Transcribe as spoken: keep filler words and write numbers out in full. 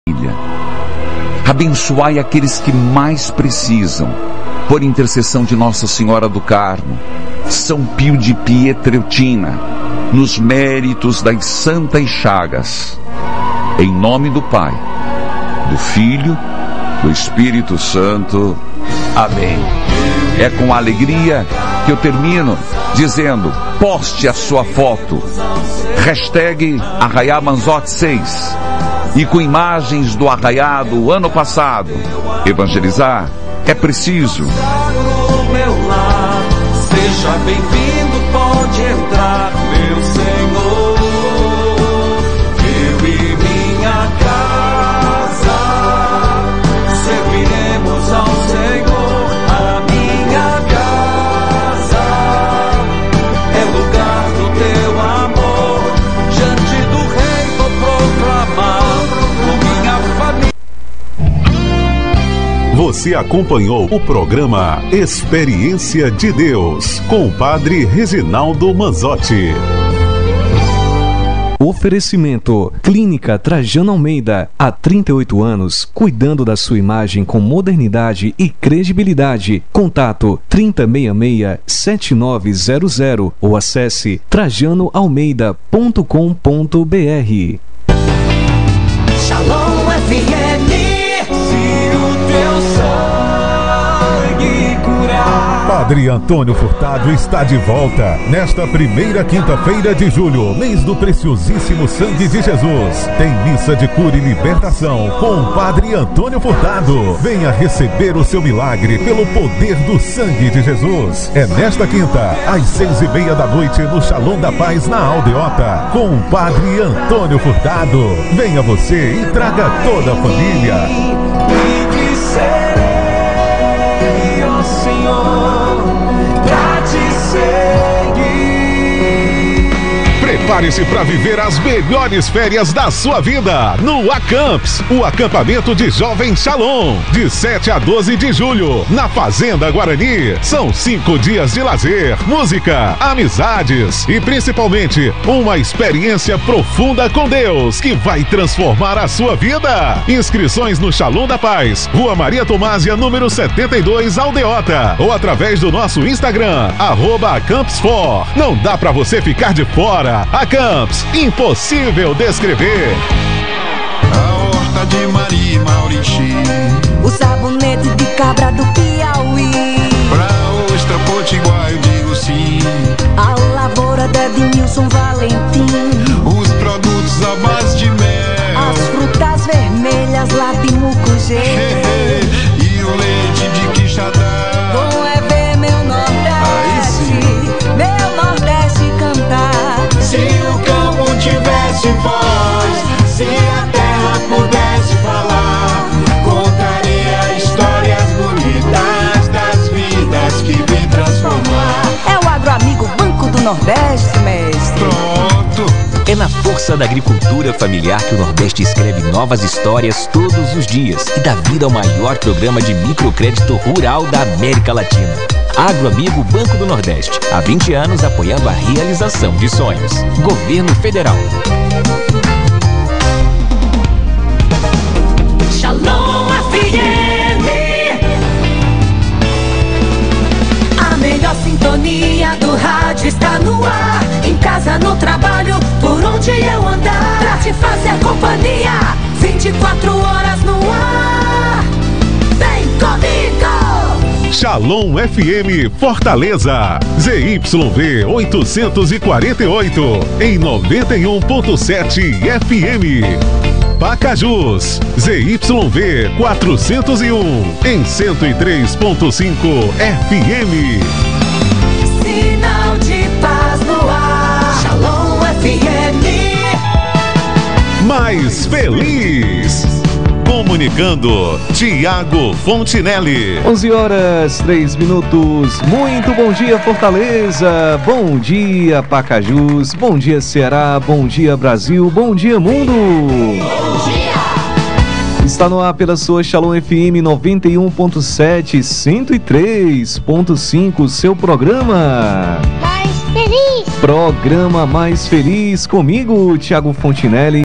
Abençoai aqueles que mais precisam, por intercessão de Nossa Senhora do Carmo, São Pio de Pietreutina, nos méritos das Santas Chagas. Em nome do Pai, do Filho, do Espírito Santo. Amém. É com alegria que eu termino dizendo: poste a sua foto, hashtag Arraiá Manzotti seis, e com imagens do arraiá do ano passado. Evangelizar é preciso. Seja bem-vindo, pode entrar, meu Senhor. Eu e minha casa serviremos ao Senhor. A minha casa é lugar do teu amor. Diante do Rei vou proclamar com minha família. Você acompanhou o programa Experiência de Deus com o Padre Reginaldo Manzotti. Oferecimento: Clínica Trajano Almeida, há trinta e oito anos, cuidando da sua imagem com modernidade e credibilidade. Contato trinta, sessenta e seis, setenta e nove zero zero ou acesse trajano almeida ponto com ponto br. Shalom F M. Padre Antônio Furtado está de volta nesta primeira quinta-feira de julho, mês do preciosíssimo sangue de Jesus. Tem missa de cura e libertação com o Padre Antônio Furtado. Venha receber o seu milagre pelo poder do sangue de Jesus. É nesta quinta, às seis e meia da noite, no Shalom da Paz, na Aldeota, com o Padre Antônio Furtado. Venha você e traga toda a família. E disserei ao Senhor pra te seguir. Prepare-se para viver as melhores férias da sua vida no Acamps, o acampamento de Jovem Shalom, de sete a doze de julho, na Fazenda Guarani. São cinco dias de lazer, música, amizades e principalmente uma experiência profunda com Deus que vai transformar a sua vida. Inscrições no Shalom da Paz, Rua Maria Tomásia, número setenta e dois, Aldeota, ou através do nosso Instagram, arroba Acampsfor. Não dá para você ficar de fora. Acamps, impossível descrever. A horta de Maria Maurici, o sabonete de cabra do Piauí, pra ostra potiguar eu digo sim. a lavoura de Edmilson Valentim, Os produtos à base de mel, as frutas vermelhas lá de Mucugê, e o leite de Quixadá. bom é ver meu Nordeste, meu Nordeste cantar. Se o campo tivesse voz, se a terra pudesse falar, contaria histórias bonitas das vidas que vem transformar. É o Agroamigo Banco do Nordeste, mestre. Pronto. É na força da agricultura familiar que o Nordeste escreve novas histórias todos os dias e dá vida ao maior programa de microcrédito rural da América Latina. Agroamigo Banco do Nordeste, há vinte anos apoiando a realização de sonhos. Governo Federal. Shalom F M. A melhor sintonia do rádio está no ar. Em casa, no trabalho, por onde eu andar, pra te fazer companhia, vinte e quatro horas no ar. Vem comigo! Shalom F M Fortaleza, Z Y V oitocentos e quarenta e oito, em noventa e um ponto sete F M. Pacajus, Z Y V quatrocentos e um, em cento e três ponto cinco F M. Sinal de paz no ar. Shalom F M. Mais feliz. Comunicando, Tiago Fontinelli. onze horas, três minutos. Muito bom dia, Fortaleza. Bom dia, Pacajus. Bom dia, Ceará. Bom dia, Brasil. Bom dia, mundo. Bom dia. Está no ar pela sua Shalom F M noventa e um ponto sete, cento e três ponto cinco, seu programa Mais feliz. Programa Mais Feliz, comigo, Tiago Fontinelli.